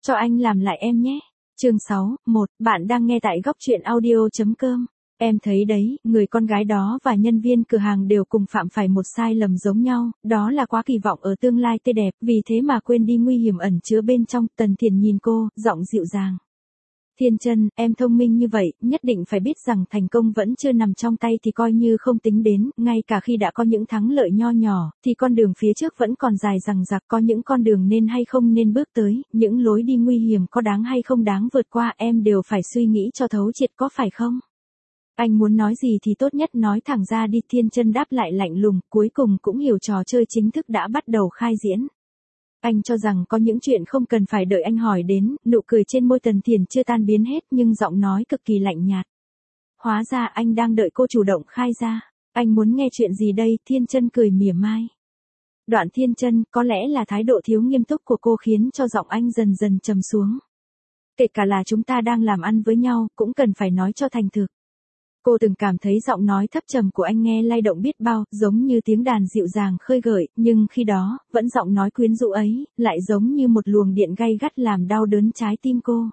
Cho anh làm lại em nhé. Chương 6, 1, bạn đang nghe tại góc truyện audio.com. Em thấy đấy, người con gái đó và nhân viên cửa hàng đều cùng phạm phải một sai lầm giống nhau, đó là quá kỳ vọng ở tương lai tươi đẹp, vì thế mà quên đi nguy hiểm ẩn chứa bên trong. Tần Thiền nhìn cô, giọng dịu dàng. Thiên Chân, em thông minh như vậy, nhất định phải biết rằng thành công vẫn chưa nằm trong tay thì coi như không tính đến, ngay cả khi đã có những thắng lợi nho nhỏ, thì con đường phía trước vẫn còn dài dằng dặc, có những con đường nên hay không nên bước tới, những lối đi nguy hiểm có đáng hay không đáng vượt qua, em đều phải suy nghĩ cho thấu triệt, có phải không? Anh muốn nói gì thì tốt nhất nói thẳng ra đi. Thiên Chân đáp lại lạnh lùng, cuối cùng cũng hiểu trò chơi chính thức đã bắt đầu khai diễn. Anh cho rằng có những chuyện không cần phải đợi anh hỏi đến, nụ cười trên môi Tần Thiền chưa tan biến hết nhưng giọng nói cực kỳ lạnh nhạt. Hóa ra anh đang đợi cô chủ động khai ra. Anh muốn nghe chuyện gì đây? Thiên Chân cười mỉa mai. Đoạn Thiên Chân, có lẽ là thái độ thiếu nghiêm túc của cô khiến cho giọng anh dần dần trầm xuống. Kể cả là chúng ta đang làm ăn với nhau, cũng cần phải nói cho thành thực. Cô từng cảm thấy giọng nói thấp trầm của anh nghe lay động biết bao, giống như tiếng đàn dịu dàng khơi gợi, nhưng khi đó, vẫn giọng nói quyến rũ ấy, lại giống như một luồng điện gay gắt làm đau đớn trái tim cô.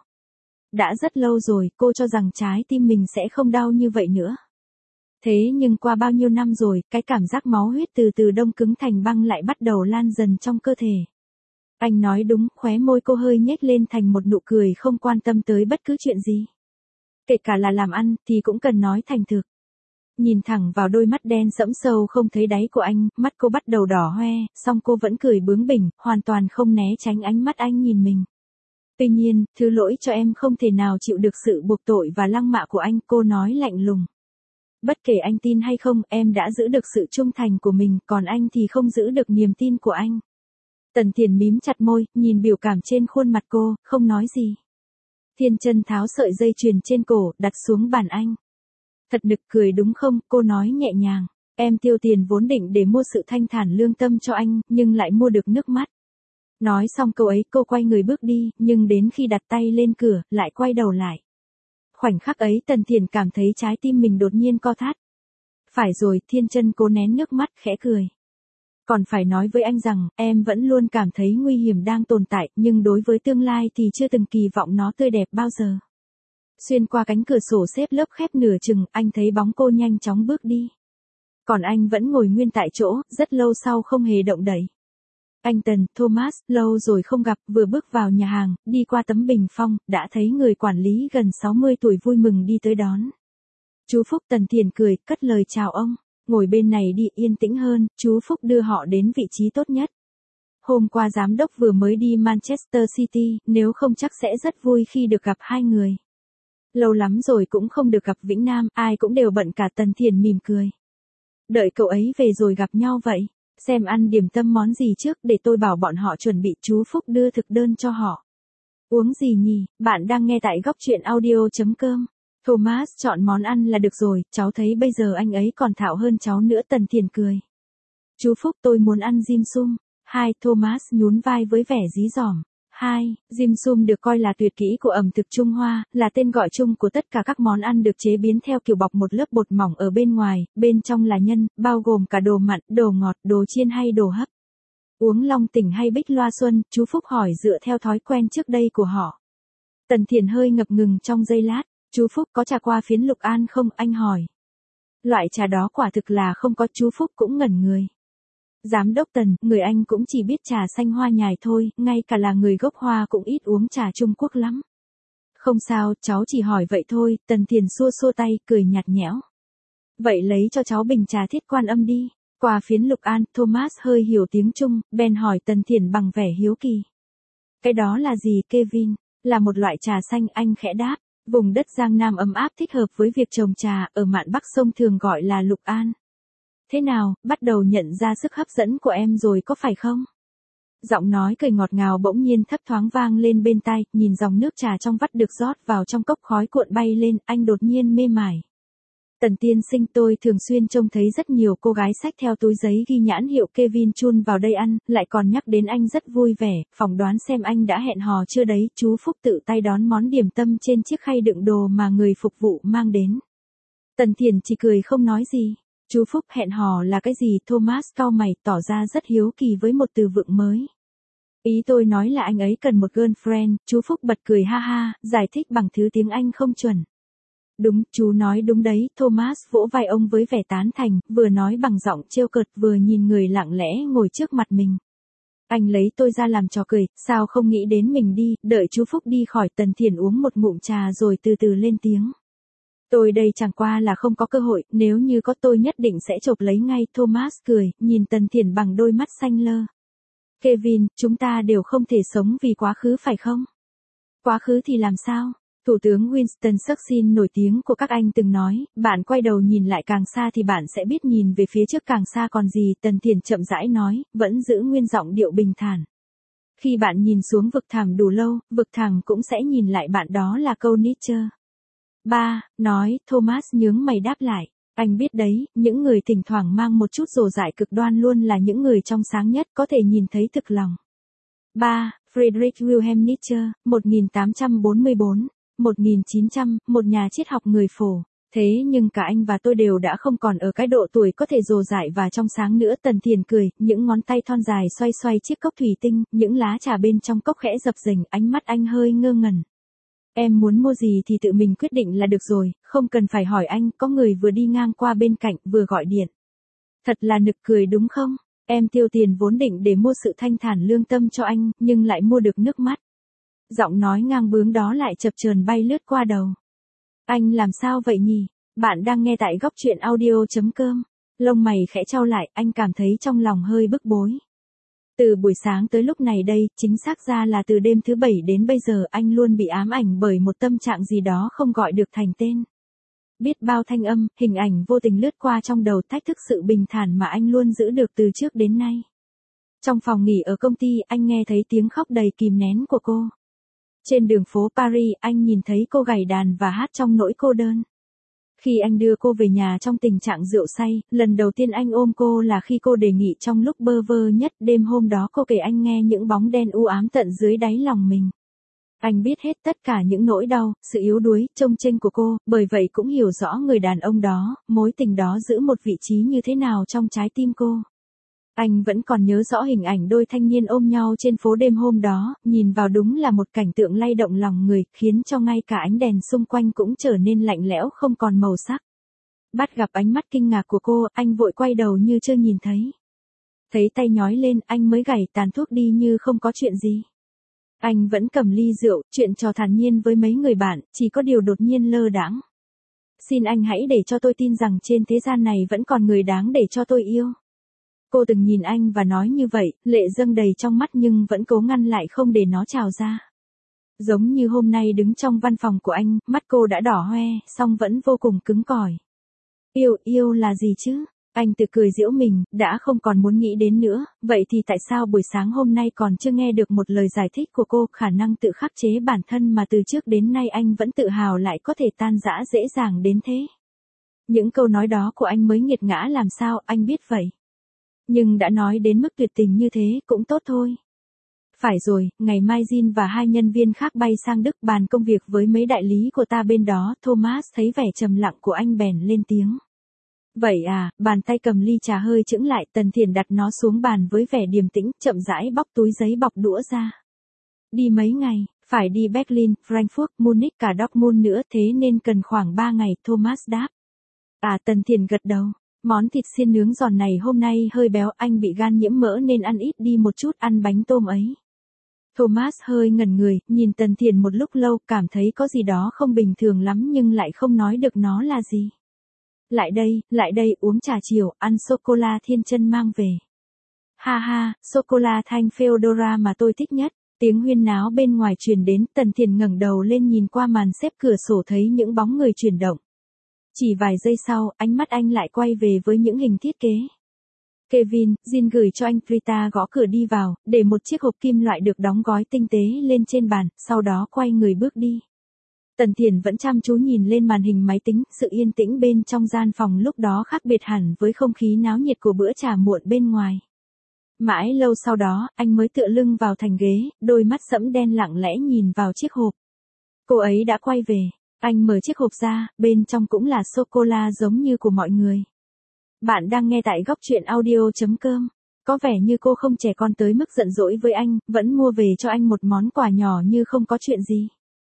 Đã rất lâu rồi, cô cho rằng trái tim mình sẽ không đau như vậy nữa. Thế nhưng qua bao nhiêu năm rồi, cái cảm giác máu huyết từ từ đông cứng thành băng lại bắt đầu lan dần trong cơ thể. Anh nói đúng, khóe môi cô hơi nhếch lên thành một nụ cười không quan tâm tới bất cứ chuyện gì. Kể cả là làm ăn, thì cũng cần nói thành thực. Nhìn thẳng vào đôi mắt đen sẫm sâu không thấy đáy của anh, mắt cô bắt đầu đỏ hoe, song cô vẫn cười bướng bỉnh, hoàn toàn không né tránh ánh mắt anh nhìn mình. Tuy nhiên, thứ lỗi cho em không thể nào chịu được sự buộc tội và lăng mạ của anh, cô nói lạnh lùng. Bất kể anh tin hay không, em đã giữ được sự trung thành của mình, còn anh thì không giữ được niềm tin của anh. Tần Thiền mím chặt môi, nhìn biểu cảm trên khuôn mặt cô, không nói gì. Thiên Chân tháo sợi dây chuyền trên cổ, đặt xuống bàn anh. Thật nực cười đúng không? Cô nói nhẹ nhàng. Em tiêu tiền vốn định để mua sự thanh thản lương tâm cho anh, nhưng lại mua được nước mắt. Nói xong câu ấy, cô quay người bước đi, nhưng đến khi đặt tay lên cửa, lại quay đầu lại. Khoảnh khắc ấy Tần Thiền cảm thấy trái tim mình đột nhiên co thắt. Phải rồi, Thiên Chân cố nén nước mắt, khẽ cười. Còn phải nói với anh rằng, em vẫn luôn cảm thấy nguy hiểm đang tồn tại, nhưng đối với tương lai thì chưa từng kỳ vọng nó tươi đẹp bao giờ. Xuyên qua cánh cửa sổ xếp lớp khép nửa chừng, anh thấy bóng cô nhanh chóng bước đi. Còn anh vẫn ngồi nguyên tại chỗ, rất lâu sau không hề động đậy. Anh Tần, Thomas, lâu rồi không gặp, vừa bước vào nhà hàng, đi qua tấm bình phong, đã thấy người quản lý gần 60 tuổi vui mừng đi tới đón. Chú Phúc. Tần Thiền cười, cất lời chào ông. Ngồi bên này đi, yên tĩnh hơn, chú Phúc đưa họ đến vị trí tốt nhất. Hôm qua giám đốc vừa mới đi Manchester City, nếu không chắc sẽ rất vui khi được gặp hai người. Lâu lắm rồi cũng không được gặp Vĩnh Nam, ai cũng đều bận cả. Tần Thiền mỉm cười. Đợi cậu ấy về rồi gặp nhau vậy. Xem ăn điểm tâm món gì trước để tôi bảo bọn họ chuẩn bị. Chú Phúc đưa thực đơn cho họ. Uống gì nhỉ? Bạn đang nghe tại góc truyện audio.com. Thomas chọn món ăn là được rồi, cháu thấy bây giờ anh ấy còn thạo hơn cháu nữa. Tần Thiền cười. Chú Phúc, tôi muốn ăn dim sum. Hai, Thomas nhún vai với vẻ dí dỏm. Hai, dim sum được coi là tuyệt kỹ của ẩm thực Trung Hoa, là tên gọi chung của tất cả các món ăn được chế biến theo kiểu bọc một lớp bột mỏng ở bên ngoài, bên trong là nhân, bao gồm cả đồ mặn, đồ ngọt, đồ chiên hay đồ hấp. Uống Long Tỉnh hay Bích Loa Xuân? Chú Phúc hỏi dựa theo thói quen trước đây của họ. Tần Thiền hơi ngập ngừng trong giây lát. Chú Phúc có trà qua phiến Lục An không? Anh hỏi. Loại trà đó quả thực là không có. Chú Phúc cũng ngẩn người. Giám đốc Tần, người anh cũng chỉ biết trà xanh hoa nhài thôi, ngay cả là người gốc Hoa cũng ít uống trà Trung Quốc lắm. Không sao, cháu chỉ hỏi vậy thôi. Tần Thiền xua xua tay, cười nhạt nhẽo. Vậy lấy cho cháu bình trà Thiết Quan Âm đi. Qua phiến Lục An, Thomas hơi hiểu tiếng Trung, bèn hỏi Tần Thiền bằng vẻ hiếu kỳ. Cái đó là gì Kevin? Là một loại trà xanh, anh khẽ đáp. Vùng đất Giang Nam ấm áp thích hợp với việc trồng trà, ở mạn Bắc sông thường gọi là Lục An. Thế nào, bắt đầu nhận ra sức hấp dẫn của em rồi có phải không? Giọng nói cười ngọt ngào bỗng nhiên thấp thoáng vang lên bên tai, nhìn dòng nước trà trong vắt được rót vào trong cốc khói cuộn bay lên, anh đột nhiên mê mải. Tần tiên sinh, tôi thường xuyên trông thấy rất nhiều cô gái xách theo túi giấy ghi nhãn hiệu Kevin Chun vào đây ăn, lại còn nhắc đến anh rất vui vẻ, phỏng đoán xem anh đã hẹn hò chưa đấy. Chú Phúc tự tay đón món điểm tâm trên chiếc khay đựng đồ mà người phục vụ mang đến. Tần Thiền chỉ cười không nói gì. Chú Phúc, hẹn hò là cái gì? Thomas cau mày, tỏ ra rất hiếu kỳ với một từ vựng mới. Ý tôi nói là anh ấy cần một girlfriend, chú Phúc bật cười ha ha, giải thích bằng thứ tiếng Anh không chuẩn. Đúng, chú nói đúng đấy, Thomas vỗ vai ông với vẻ tán thành, vừa nói bằng giọng trêu cợt vừa nhìn người lặng lẽ ngồi trước mặt mình. Anh lấy tôi ra làm trò cười, sao không nghĩ đến mình đi, đợi chú Phúc đi khỏi. Tần Thiền uống một ngụm trà rồi từ từ lên tiếng. Tôi đây chẳng qua là không có cơ hội, nếu như có tôi nhất định sẽ chộp lấy ngay. Thomas cười, nhìn Tần Thiền bằng đôi mắt xanh lơ. Kevin, chúng ta đều không thể sống vì quá khứ phải không? Quá khứ thì làm sao? Thủ tướng Winston Churchill nổi tiếng của các anh từng nói, bạn quay đầu nhìn lại càng xa thì bạn sẽ biết nhìn về phía trước càng xa còn gì. Tần Thiền chậm rãi nói, vẫn giữ nguyên giọng điệu bình thản. Khi bạn nhìn xuống vực thẳm đủ lâu, vực thẳm cũng sẽ nhìn lại bạn, đó là câu Nietzsche. Nói, Thomas nhướng mày đáp lại. Anh biết đấy, những người thỉnh thoảng mang một chút rồ dại cực đoan luôn là những người trong sáng nhất, có thể nhìn thấy thực lòng. Friedrich Wilhelm Nietzsche, 1844-1900, một nhà triết học người phổ. Thế nhưng cả anh và tôi đều đã không còn ở cái độ tuổi có thể rồ dại và trong sáng nữa. Tần Thiền cười, những ngón tay thon dài xoay xoay chiếc cốc thủy tinh, những lá trà bên trong cốc khẽ dập dềnh, ánh mắt anh hơi ngơ ngẩn. Em muốn mua gì thì tự mình quyết định là được rồi, không cần phải hỏi anh. Có người vừa đi ngang qua bên cạnh vừa gọi điện. Thật là nực cười đúng không? Em tiêu tiền vốn định để mua sự thanh thản lương tâm cho anh, nhưng lại mua được nước mắt. Giọng nói ngang bướng đó lại chập chờn bay lướt qua đầu. Anh làm sao vậy nhỉ? Bạn đang nghe tại góc truyện audio.com. Lông mày khẽ chau lại, anh cảm thấy trong lòng hơi bức bối. Từ buổi sáng tới lúc này đây, chính xác ra là từ đêm thứ 7 đến bây giờ, anh luôn bị ám ảnh bởi một tâm trạng gì đó không gọi được thành tên. Biết bao thanh âm, hình ảnh vô tình lướt qua trong đầu, thách thức sự bình thản mà anh luôn giữ được từ trước đến nay. Trong phòng nghỉ ở công ty, anh nghe thấy tiếng khóc đầy kìm nén của cô. Trên đường phố Paris, anh nhìn thấy cô gảy đàn và hát trong nỗi cô đơn. Khi anh đưa cô về nhà trong tình trạng rượu say, lần đầu tiên anh ôm cô là khi cô đề nghị trong lúc bơ vơ nhất. Đêm hôm đó cô kể anh nghe những bóng đen u ám tận dưới đáy lòng mình. Anh biết hết tất cả những nỗi đau, sự yếu đuối, trông chênh của cô, bởi vậy cũng hiểu rõ người đàn ông đó, mối tình đó giữ một vị trí như thế nào trong trái tim cô. Anh vẫn còn nhớ rõ hình ảnh đôi thanh niên ôm nhau trên phố đêm hôm đó, nhìn vào đúng là một cảnh tượng lay động lòng người, khiến cho ngay cả ánh đèn xung quanh cũng trở nên lạnh lẽo không còn màu sắc. Bắt gặp ánh mắt kinh ngạc của cô, anh vội quay đầu như chưa nhìn thấy. Thấy tay nhói lên, anh mới gảy tàn thuốc đi như không có chuyện gì. Anh vẫn cầm ly rượu, chuyện trò thản nhiên với mấy người bạn, chỉ có điều đột nhiên lơ đãng. Xin anh hãy để cho tôi tin rằng trên thế gian này vẫn còn người đáng để cho tôi yêu. Cô từng nhìn anh và nói như vậy, lệ dâng đầy trong mắt nhưng vẫn cố ngăn lại không để nó trào ra. Giống như hôm nay đứng trong văn phòng của anh, mắt cô đã đỏ hoe, song vẫn vô cùng cứng cỏi. Yêu là gì chứ? Anh tự cười giễu mình, đã không còn muốn nghĩ đến nữa, vậy thì tại sao buổi sáng hôm nay còn chưa nghe được một lời giải thích của cô? Khả năng tự khắc chế bản thân mà từ trước đến nay anh vẫn tự hào lại có thể tan rã dễ dàng đến thế. Những câu nói đó của anh mới nghiệt ngã làm sao, anh biết vậy. Nhưng đã nói đến mức tuyệt tình như thế cũng tốt thôi. Phải rồi, ngày mai Jin và hai nhân viên khác bay sang Đức bàn công việc với mấy đại lý của ta bên đó. Thomas thấy vẻ trầm lặng của anh bèn lên tiếng. Vậy à, bàn tay cầm ly trà hơi chững lại. Tần Thiền đặt nó xuống bàn với vẻ điềm tĩnh, chậm rãi bóc túi giấy bọc đũa ra. Đi mấy ngày, phải đi Berlin, Frankfurt, Munich cả Dortmund nữa, thế nên cần khoảng 3 ngày, Thomas đáp. Tần Thiền gật đầu. Món thịt xiên nướng giòn này hôm nay hơi béo, anh bị gan nhiễm mỡ nên ăn ít đi một chút, ăn bánh tôm ấy. Thomas hơi ngẩn người, nhìn Tần Thiền một lúc lâu, cảm thấy có gì đó không bình thường lắm nhưng lại không nói được nó là gì. Lại đây, uống trà chiều, ăn sô-cô-la Thiên Chân mang về. Ha ha, sô-cô-la thanh Feodora mà tôi thích nhất. Tiếng huyên náo bên ngoài truyền đến, Tần Thiền ngẩng đầu lên nhìn qua màn xếp cửa sổ thấy những bóng người chuyển động. Chỉ vài giây sau, ánh mắt anh lại quay về với những hình thiết kế. Kevin, Jin gửi cho anh. Rita gõ cửa đi vào, để một chiếc hộp kim loại được đóng gói tinh tế lên trên bàn, sau đó quay người bước đi. Tần Thiền vẫn chăm chú nhìn lên màn hình máy tính, sự yên tĩnh bên trong gian phòng lúc đó khác biệt hẳn với không khí náo nhiệt của bữa trà muộn bên ngoài. Mãi lâu sau đó, anh mới tựa lưng vào thành ghế, đôi mắt sẫm đen lặng lẽ nhìn vào chiếc hộp. Cô ấy đã quay về. Anh mở chiếc hộp ra, bên trong cũng là sô-cô-la giống như của mọi người. Bạn đang nghe tại góc truyện audio.com. Có vẻ như cô không trẻ con tới mức giận dỗi với anh, vẫn mua về cho anh một món quà nhỏ như không có chuyện gì.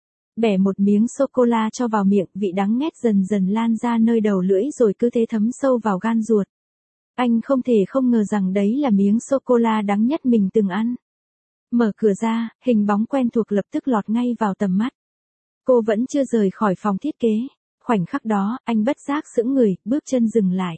Bẻ một miếng sô-cô-la cho vào miệng, vị đắng nghét dần dần lan ra nơi đầu lưỡi rồi cứ thế thấm sâu vào gan ruột. Anh không thể không ngờ rằng đấy là miếng sô-cô-la đắng nhất mình từng ăn. Mở cửa ra, hình bóng quen thuộc lập tức lọt ngay vào tầm mắt. Cô vẫn chưa rời khỏi phòng thiết kế. Khoảnh khắc đó, anh bất giác sững người, bước chân dừng lại.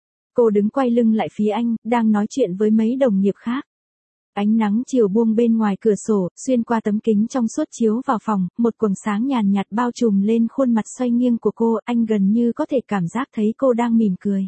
Cô đứng quay lưng lại phía anh, đang nói chuyện với mấy đồng nghiệp khác. Ánh nắng chiều buông bên ngoài cửa sổ, xuyên qua tấm kính trong suốt chiếu vào phòng, một quầng sáng nhàn nhạt bao trùm lên khuôn mặt xoay nghiêng của cô, anh gần như có thể cảm giác thấy cô đang mỉm cười.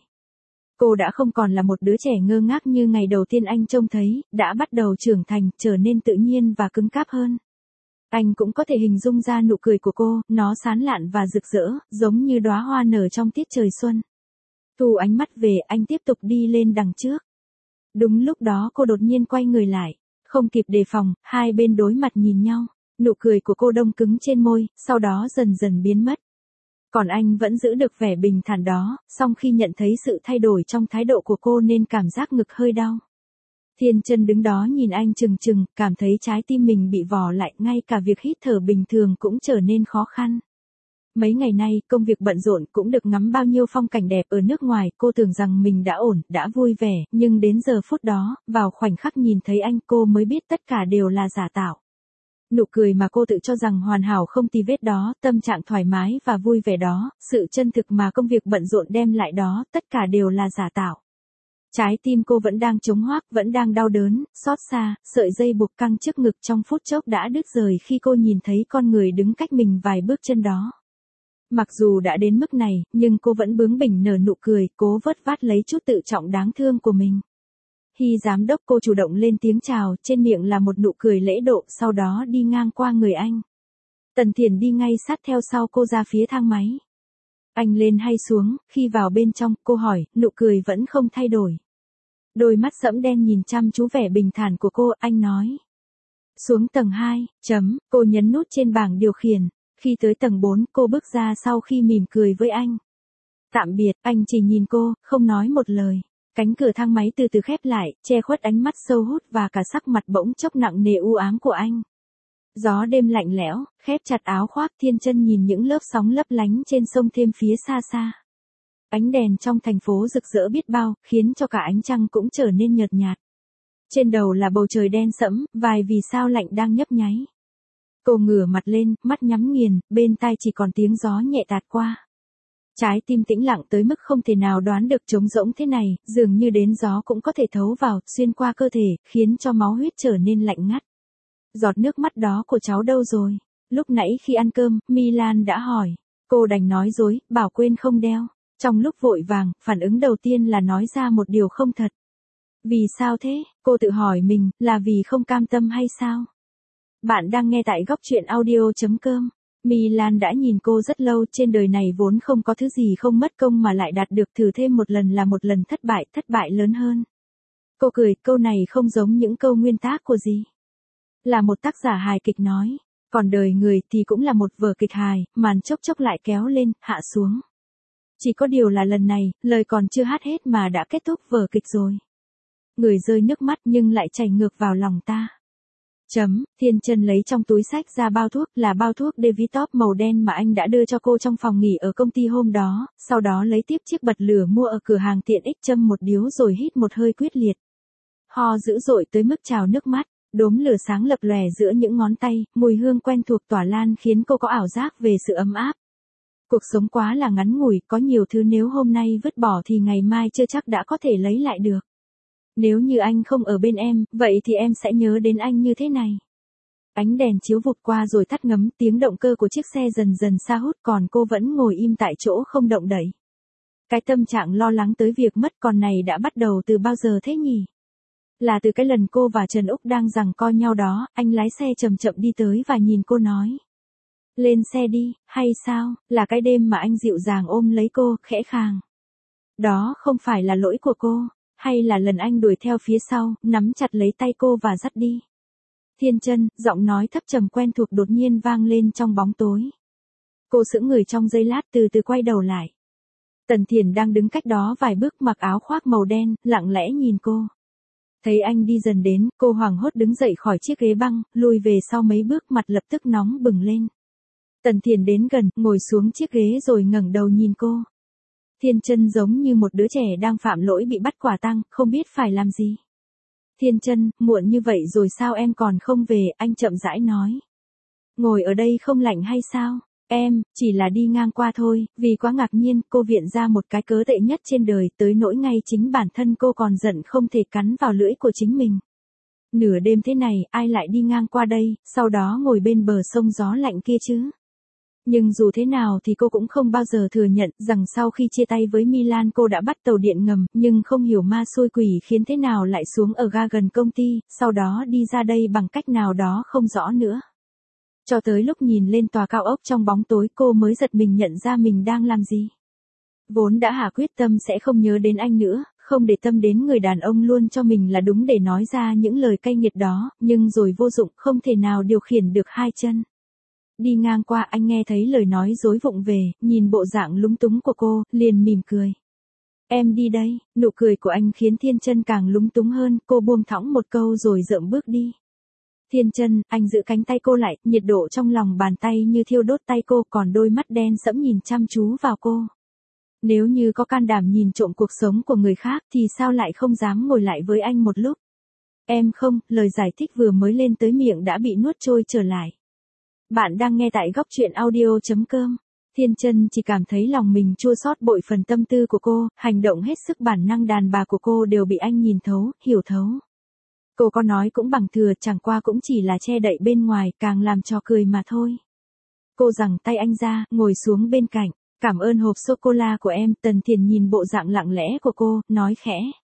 Cô đã không còn là một đứa trẻ ngơ ngác như ngày đầu tiên anh trông thấy, đã bắt đầu trưởng thành, trở nên tự nhiên và cứng cáp hơn. Anh cũng có thể hình dung ra nụ cười của cô, nó sáng lạn và rực rỡ, giống như đóa hoa nở trong tiết trời xuân. Thu ánh mắt về, anh tiếp tục đi lên đằng trước. Đúng lúc đó cô đột nhiên quay người lại. Không kịp đề phòng, hai bên đối mặt nhìn nhau. Nụ cười của cô đông cứng trên môi, sau đó dần dần biến mất. Còn anh vẫn giữ được vẻ bình thản đó, song khi nhận thấy sự thay đổi trong thái độ của cô nên cảm giác ngực hơi đau. Thiên Chân đứng đó nhìn anh chừng chừng, cảm thấy trái tim mình bị vò lại, ngay cả việc hít thở bình thường cũng trở nên khó khăn. Mấy ngày nay, công việc bận rộn, cũng được ngắm bao nhiêu phong cảnh đẹp ở nước ngoài, cô tưởng rằng mình đã ổn, đã vui vẻ, nhưng đến giờ phút đó, vào khoảnh khắc nhìn thấy anh, cô mới biết tất cả đều là giả tạo. Nụ cười mà cô tự cho rằng hoàn hảo không tì vết đó, tâm trạng thoải mái và vui vẻ đó, sự chân thực mà công việc bận rộn đem lại đó, tất cả đều là giả tạo. Trái tim cô vẫn đang trống hoác, vẫn đang đau đớn, xót xa, sợi dây buộc căng trước ngực trong phút chốc đã đứt rời khi cô nhìn thấy con người đứng cách mình vài bước chân đó. Mặc dù đã đến mức này, nhưng cô vẫn bướng bỉnh nở nụ cười, cố vớt vát lấy chút tự trọng đáng thương của mình. Khi giám đốc cô chủ động lên tiếng chào, trên miệng là một nụ cười lễ độ, sau đó đi ngang qua người anh. Tần Thiền đi ngay sát theo sau cô ra phía thang máy. Anh lên hay xuống, khi vào bên trong, cô hỏi, nụ cười vẫn không thay đổi. Đôi mắt sẫm đen nhìn chăm chú vẻ bình thản của cô, anh nói. Xuống tầng 2, cô nhấn nút trên bảng điều khiển. Khi tới tầng 4, cô bước ra sau khi mỉm cười với anh. Tạm biệt, anh chỉ nhìn cô, không nói một lời. Cánh cửa thang máy từ từ khép lại, che khuất ánh mắt sâu hút và cả sắc mặt bỗng chốc nặng nề u ám của anh. Gió đêm lạnh lẽo, khép chặt áo khoác. Thiên Chân nhìn những lớp sóng lấp lánh trên sông thêm phía xa xa. Ánh đèn trong thành phố rực rỡ biết bao, khiến cho cả ánh trăng cũng trở nên nhợt nhạt. Trên đầu là bầu trời đen sẫm, vài vì sao lạnh đang nhấp nháy. Cô ngửa mặt lên, mắt nhắm nghiền, bên tai chỉ còn tiếng gió nhẹ tạt qua. Trái tim tĩnh lặng tới mức không thể nào đoán được trống rỗng thế này, dường như đến gió cũng có thể thấu vào, xuyên qua cơ thể, khiến cho máu huyết trở nên lạnh ngắt. Giọt nước mắt đó của cháu đâu rồi? Lúc nãy khi ăn cơm, Milan đã hỏi. Cô đành nói dối, bảo quên không đeo. Trong lúc vội vàng, phản ứng đầu tiên là nói ra một điều không thật. Vì sao thế? Cô tự hỏi mình, là vì không cam tâm hay sao? Bạn đang nghe tại góc truyện audio.com. Milan đã nhìn cô rất lâu, trên đời này vốn không có thứ gì không mất công mà lại đạt được, thử thêm một lần là một lần thất bại lớn hơn. Cô cười, câu này không giống những câu nguyên tác của gì. Là một tác giả hài kịch nói, còn đời người thì cũng là một vở kịch hài, màn chốc chốc lại kéo lên, hạ xuống. Chỉ có điều là lần này, lời còn chưa hát hết mà đã kết thúc vở kịch rồi. Người rơi nước mắt nhưng lại chảy ngược vào lòng ta. Thiên Chân lấy trong túi xách ra bao thuốc, là bao thuốc Devitop màu đen mà anh đã đưa cho cô trong phòng nghỉ ở công ty hôm đó, sau đó lấy tiếp chiếc bật lửa mua ở cửa hàng tiện ích châm một điếu rồi hít một hơi quyết liệt. Ho dữ dội tới mức trào nước mắt, đốm lửa sáng lập lòe giữa những ngón tay, mùi hương quen thuộc tỏa lan khiến cô có ảo giác về sự ấm áp. Cuộc sống quá là ngắn ngủi, có nhiều thứ nếu hôm nay vứt bỏ thì ngày mai chưa chắc đã có thể lấy lại được. Nếu như anh không ở bên em, vậy thì em sẽ nhớ đến anh như thế này. Ánh đèn chiếu vụt qua rồi tắt ngấm, tiếng động cơ của chiếc xe dần dần xa hút, còn cô vẫn ngồi im tại chỗ không động đậy. Cái tâm trạng lo lắng tới việc mất con này đã bắt đầu từ bao giờ thế nhỉ? Là từ cái lần cô và Trần Úc đang giằng co nhau đó, anh lái xe chậm chậm đi tới và nhìn cô nói. Lên xe đi, hay sao, là cái đêm mà anh dịu dàng ôm lấy cô, khẽ khàng. Đó không phải là lỗi của cô, hay là lần anh đuổi theo phía sau, nắm chặt lấy tay cô và dắt đi. Thiên Chân, giọng nói thấp trầm quen thuộc đột nhiên vang lên trong bóng tối. Cô sững người trong giây lát từ từ quay đầu lại. Tần Thiền đang đứng cách đó vài bước mặc áo khoác màu đen, lặng lẽ nhìn cô. Thấy anh đi dần đến, cô hoảng hốt đứng dậy khỏi chiếc ghế băng, lùi về sau mấy bước, mặt lập tức nóng bừng lên. Tần Thiền đến gần, ngồi xuống chiếc ghế rồi ngẩng đầu nhìn cô. Thiên Chân giống như một đứa trẻ đang phạm lỗi bị bắt quả tang, không biết phải làm gì. Thiên Chân, muộn như vậy rồi sao em còn không về, anh chậm rãi nói. Ngồi ở đây không lạnh hay sao? Em, chỉ là đi ngang qua thôi, vì quá ngạc nhiên, cô viện ra một cái cớ tệ nhất trên đời, tới nỗi ngay chính bản thân cô còn giận không thể cắn vào lưỡi của chính mình. Nửa đêm thế này, ai lại đi ngang qua đây, sau đó ngồi bên bờ sông gió lạnh kia chứ? Nhưng dù thế nào thì cô cũng không bao giờ thừa nhận rằng sau khi chia tay với Milan cô đã bắt tàu điện ngầm, nhưng không hiểu ma xui quỷ khiến thế nào lại xuống ở ga gần công ty, sau đó đi ra đây bằng cách nào đó không rõ nữa. Cho tới lúc nhìn lên tòa cao ốc trong bóng tối cô mới giật mình nhận ra mình đang làm gì. Vốn đã hạ quyết tâm sẽ không nhớ đến anh nữa, không để tâm đến người đàn ông luôn cho mình là đúng để nói ra những lời cay nghiệt đó, nhưng rồi vô dụng, không thể nào điều khiển được hai chân. Đi ngang qua anh nghe thấy lời nói dối vụng về, nhìn bộ dạng lúng túng của cô, liền mỉm cười. Em đi đây, nụ cười của anh khiến Thiên Chân càng lúng túng hơn, cô buông thõng một câu rồi dậm bước đi. Thiên Chân, anh giữ cánh tay cô lại, nhiệt độ trong lòng bàn tay như thiêu đốt tay cô, còn đôi mắt đen sẫm nhìn chăm chú vào cô. Nếu như có can đảm nhìn trộm cuộc sống của người khác thì sao lại không dám ngồi lại với anh một lúc? Em không, lời giải thích vừa mới lên tới miệng đã bị nuốt trôi trở lại. Bạn đang nghe tại góc truyện audio.com. Thiên Chân chỉ cảm thấy lòng mình chua xót bội phần tâm tư của cô, hành động hết sức bản năng đàn bà của cô đều bị anh nhìn thấu, hiểu thấu. Cô có nói cũng bằng thừa, chẳng qua cũng chỉ là che đậy bên ngoài, càng làm trò cười mà thôi. Cô giằng tay anh ra, ngồi xuống bên cạnh. Cảm ơn hộp sô-cô-la của em. Tần Thiền nhìn bộ dạng lặng lẽ của cô, nói khẽ.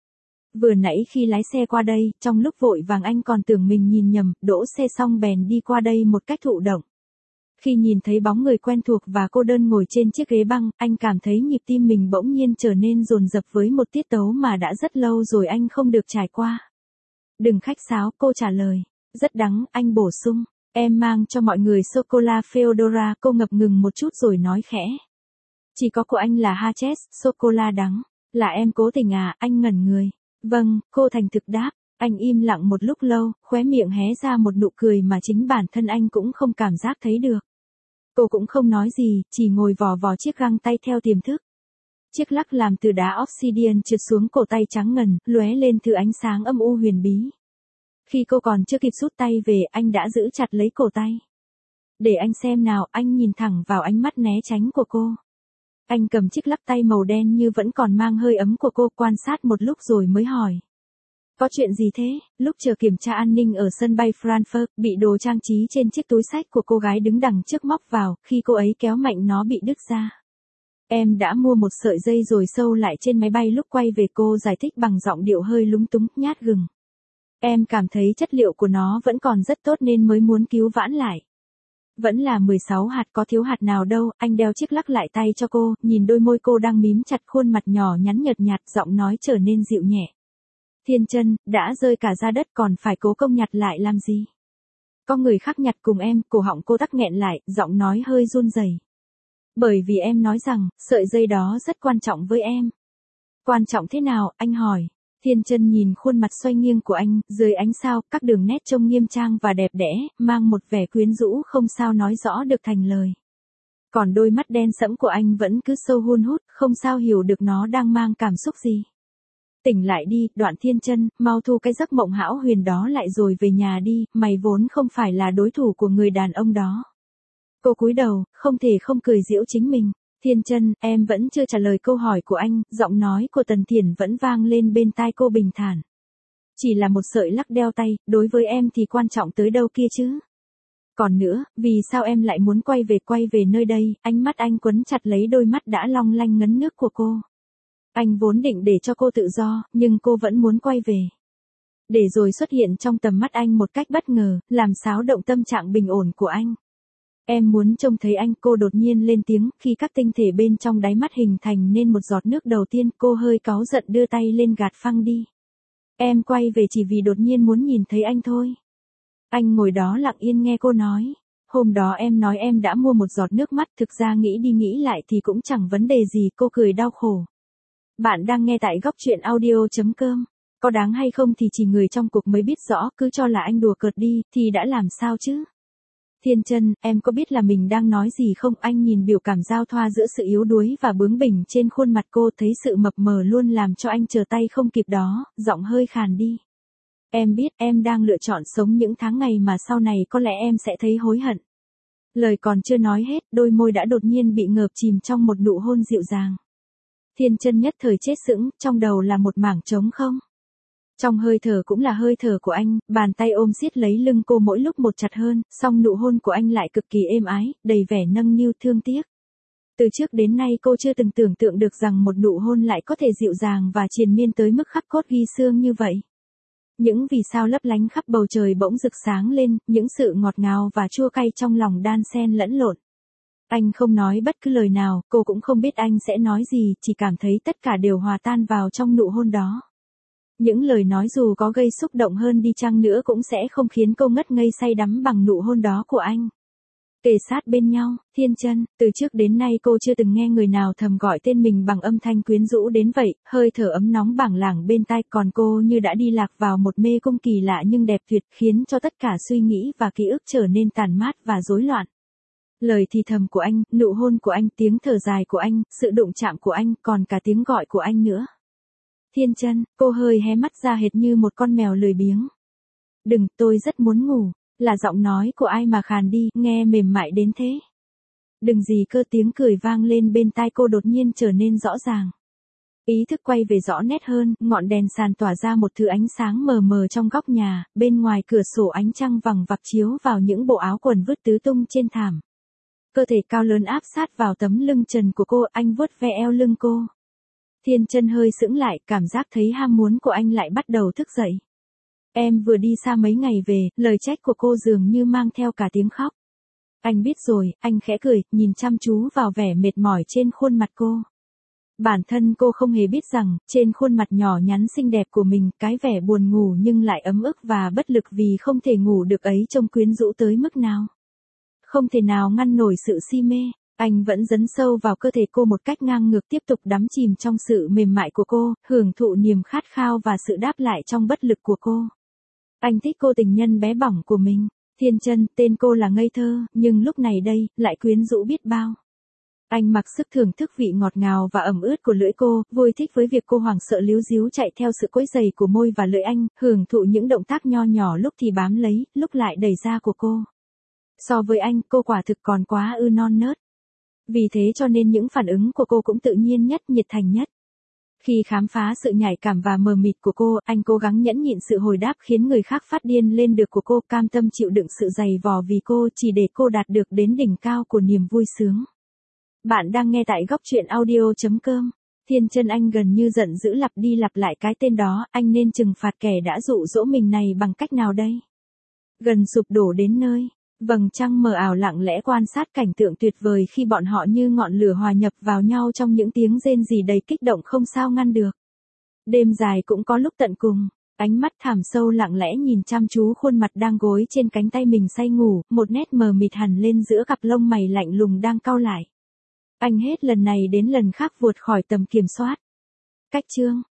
Vừa nãy khi lái xe qua đây, trong lúc vội vàng anh còn tưởng mình nhìn nhầm, đỗ xe xong bèn đi qua đây một cách thụ động. Khi nhìn thấy bóng người quen thuộc và cô đơn ngồi trên chiếc ghế băng, anh cảm thấy nhịp tim mình bỗng nhiên trở nên dồn dập với một tiết tấu mà đã rất lâu rồi anh không được trải qua. Đừng khách sáo, cô trả lời. Rất đắng, anh bổ sung. Em mang cho mọi người sô-cô-la Feodora, cô ngập ngừng một chút rồi nói khẽ. Chỉ có của anh là Hershey's, sô-cô-la đắng. Là em cố tình à, anh ngẩn người. Vâng, cô thành thực đáp. Anh im lặng một lúc lâu, khóe miệng hé ra một nụ cười mà chính bản thân anh cũng không cảm giác thấy được. Cô cũng không nói gì, chỉ ngồi vò vò chiếc găng tay theo tiềm thức. Chiếc lắc làm từ đá obsidian trượt xuống cổ tay trắng ngần, lóe lên thứ ánh sáng âm u huyền bí. Khi cô còn chưa kịp rút tay về, anh đã giữ chặt lấy cổ tay. Để anh xem nào, anh nhìn thẳng vào ánh mắt né tránh của cô. Anh cầm chiếc lắc tay màu đen như vẫn còn mang hơi ấm của cô, quan sát một lúc rồi mới hỏi. Có chuyện gì thế? Lúc chờ kiểm tra an ninh ở sân bay Frankfurt, bị đồ trang trí trên chiếc túi xách của cô gái đứng đằng trước móc vào, khi cô ấy kéo mạnh nó bị đứt ra. Em đã mua một sợi dây rồi sâu lại trên máy bay, lúc quay về cô giải thích bằng giọng điệu hơi lúng túng, nhát gừng. Em cảm thấy chất liệu của nó vẫn còn rất tốt nên mới muốn cứu vãn lại. Vẫn là 16 hạt, có thiếu hạt nào đâu. Anh đeo chiếc lắc lại tay cho cô, nhìn đôi môi cô đang mím chặt, khuôn mặt nhỏ nhắn nhợt nhạt, giọng nói trở nên dịu nhẹ. Thiên Chân, đã rơi cả ra đất còn phải cố công nhặt lại làm gì? Có người khác nhặt cùng em. Cổ họng cô tắc nghẹn lại, giọng nói hơi run rẩy. Bởi vì em nói rằng, sợi dây đó rất quan trọng với em. Quan trọng thế nào, anh hỏi. Thiên Chân nhìn khuôn mặt xoay nghiêng của anh, dưới ánh sao, các đường nét trông nghiêm trang và đẹp đẽ, mang một vẻ quyến rũ không sao nói rõ được thành lời. Còn đôi mắt đen sẫm của anh vẫn cứ sâu hun hút, không sao hiểu được nó đang mang cảm xúc gì. Tỉnh lại đi, Đoạn Thiên Chân, mau thu cái giấc mộng hão huyền đó lại rồi về nhà đi, mày vốn không phải là đối thủ của người đàn ông đó. Cô cúi đầu, không thể không cười giễu chính mình. Thiên Chân, em vẫn chưa trả lời câu hỏi của anh, giọng nói của Tần Thiển vẫn vang lên bên tai cô bình thản. Chỉ là một sợi lắc đeo tay, đối với em thì quan trọng tới đâu kia chứ. Còn nữa, vì sao em lại muốn quay về nơi đây? Ánh mắt anh quấn chặt lấy đôi mắt đã long lanh ngấn nước của cô. Anh vốn định để cho cô tự do, nhưng cô vẫn muốn quay về. Để rồi xuất hiện trong tầm mắt anh một cách bất ngờ, làm xáo động tâm trạng bình ổn của anh. Em muốn trông thấy anh, cô đột nhiên lên tiếng, khi các tinh thể bên trong đáy mắt hình thành nên một giọt nước đầu tiên, cô hơi cáu giận đưa tay lên gạt phăng đi. Em quay về chỉ vì đột nhiên muốn nhìn thấy anh thôi. Anh ngồi đó lặng yên nghe cô nói. Hôm đó em nói em đã mua một giọt nước mắt, thực ra nghĩ đi nghĩ lại thì cũng chẳng vấn đề gì, cô cười đau khổ. Bạn đang nghe tại góc truyện audio.com. Có đáng hay không thì chỉ người trong cuộc mới biết rõ, cứ cho là anh đùa cợt đi, thì đã làm sao chứ? Thiên Chân, em có biết là mình đang nói gì không? Anh nhìn biểu cảm giao thoa giữa sự yếu đuối và bướng bỉnh trên khuôn mặt cô, thấy sự mập mờ luôn làm cho anh trở tay không kịp đó, giọng hơi khàn đi. Em biết em đang lựa chọn sống những tháng ngày mà sau này có lẽ em sẽ thấy hối hận. Lời còn chưa nói hết, đôi môi đã đột nhiên bị ngợp chìm trong một nụ hôn dịu dàng. Thiên Chân nhất thời chết sững, trong đầu là một mảng trống không. Trong hơi thở cũng là hơi thở của anh, bàn tay ôm siết lấy lưng cô mỗi lúc một chặt hơn, song nụ hôn của anh lại cực kỳ êm ái, đầy vẻ nâng niu thương tiếc. Từ trước đến nay cô chưa từng tưởng tượng được rằng một nụ hôn lại có thể dịu dàng và triền miên tới mức khắc cốt ghi xương như vậy. Những vì sao lấp lánh khắp bầu trời bỗng rực sáng lên, những sự ngọt ngào và chua cay trong lòng đan xen lẫn lộn. Anh không nói bất cứ lời nào, cô cũng không biết anh sẽ nói gì, chỉ cảm thấy tất cả đều hòa tan vào trong nụ hôn đó. Những lời nói dù có gây xúc động hơn đi chăng nữa cũng sẽ không khiến cô ngất ngây say đắm bằng nụ hôn đó của anh. Kề sát bên nhau, Thiên Chân, từ trước đến nay cô chưa từng nghe người nào thầm gọi tên mình bằng âm thanh quyến rũ đến vậy, hơi thở ấm nóng bảng lảng bên tai, còn cô như đã đi lạc vào một mê cung kỳ lạ nhưng đẹp tuyệt, khiến cho tất cả suy nghĩ và ký ức trở nên tàn mát và rối loạn. Lời thì thầm của anh, nụ hôn của anh, tiếng thở dài của anh, sự đụng chạm của anh, còn cả tiếng gọi của anh nữa. Thiên Chân, cô hơi hé mắt ra hệt như một con mèo lười biếng. Đừng, tôi rất muốn ngủ, là giọng nói của ai mà khàn đi, nghe mềm mại đến thế. Đừng gì cơ, tiếng cười vang lên bên tai cô đột nhiên trở nên rõ ràng. Ý thức quay về rõ nét hơn, ngọn đèn sàn tỏa ra một thứ ánh sáng mờ mờ trong góc nhà, bên ngoài cửa sổ ánh trăng vằng vặc chiếu vào những bộ áo quần vứt tứ tung trên thảm. Cơ thể cao lớn áp sát vào tấm lưng trần của cô, anh vuốt ve eo lưng cô. Thiên Chân hơi sững lại, cảm giác thấy ham muốn của anh lại bắt đầu thức dậy. Em vừa đi xa mấy ngày về, lời trách của cô dường như mang theo cả tiếng khóc. Anh biết rồi, anh khẽ cười, nhìn chăm chú vào vẻ mệt mỏi trên khuôn mặt cô. Bản thân cô không hề biết rằng, trên khuôn mặt nhỏ nhắn xinh đẹp của mình, cái vẻ buồn ngủ nhưng lại ấm ức và bất lực vì không thể ngủ được ấy trông quyến rũ tới mức nào. Không thể nào ngăn nổi sự si mê. Anh vẫn dấn sâu vào cơ thể cô một cách ngang ngược, tiếp tục đắm chìm trong sự mềm mại của cô, hưởng thụ niềm khát khao và sự đáp lại trong bất lực của cô. Anh thích cô tình nhân bé bỏng của mình. Thiên Chân, tên cô là ngây thơ, nhưng lúc này đây, lại quyến rũ biết bao. Anh mặc sức thưởng thức vị ngọt ngào và ẩm ướt của lưỡi cô, vui thích với việc cô hoảng sợ líu díu chạy theo sự quấy giày của môi và lưỡi anh, hưởng thụ những động tác nho nhỏ lúc thì bám lấy, lúc lại đẩy ra của cô. So với anh, cô quả thực còn quá non nớt. Vì thế cho nên những phản ứng của cô cũng tự nhiên nhất, nhiệt thành nhất. Khi khám phá sự nhạy cảm và mờ mịt của cô, anh cố gắng nhẫn nhịn sự hồi đáp khiến người khác phát điên lên được của cô, cam tâm chịu đựng sự dày vò vì cô, chỉ để cô đạt được đến đỉnh cao của niềm vui sướng. Bạn đang nghe tại góc truyện audio.com. Thiên Chân, anh gần như giận dữ lặp đi lặp lại cái tên đó, anh nên trừng phạt kẻ đã dụ dỗ mình này bằng cách nào đây? Gần sụp đổ đến nơi. Vầng trăng mờ ảo lặng lẽ quan sát cảnh tượng tuyệt vời khi bọn họ như ngọn lửa hòa nhập vào nhau trong những tiếng rên rỉ đầy kích động không sao ngăn được. Đêm dài cũng có lúc tận cùng, ánh mắt thẳm sâu lặng lẽ nhìn chăm chú khuôn mặt đang gối trên cánh tay mình say ngủ, một nét mờ mịt hằn lên giữa cặp lông mày lạnh lùng đang cau lại. Anh hết lần này đến lần khác vụt khỏi tầm kiểm soát. Cách chương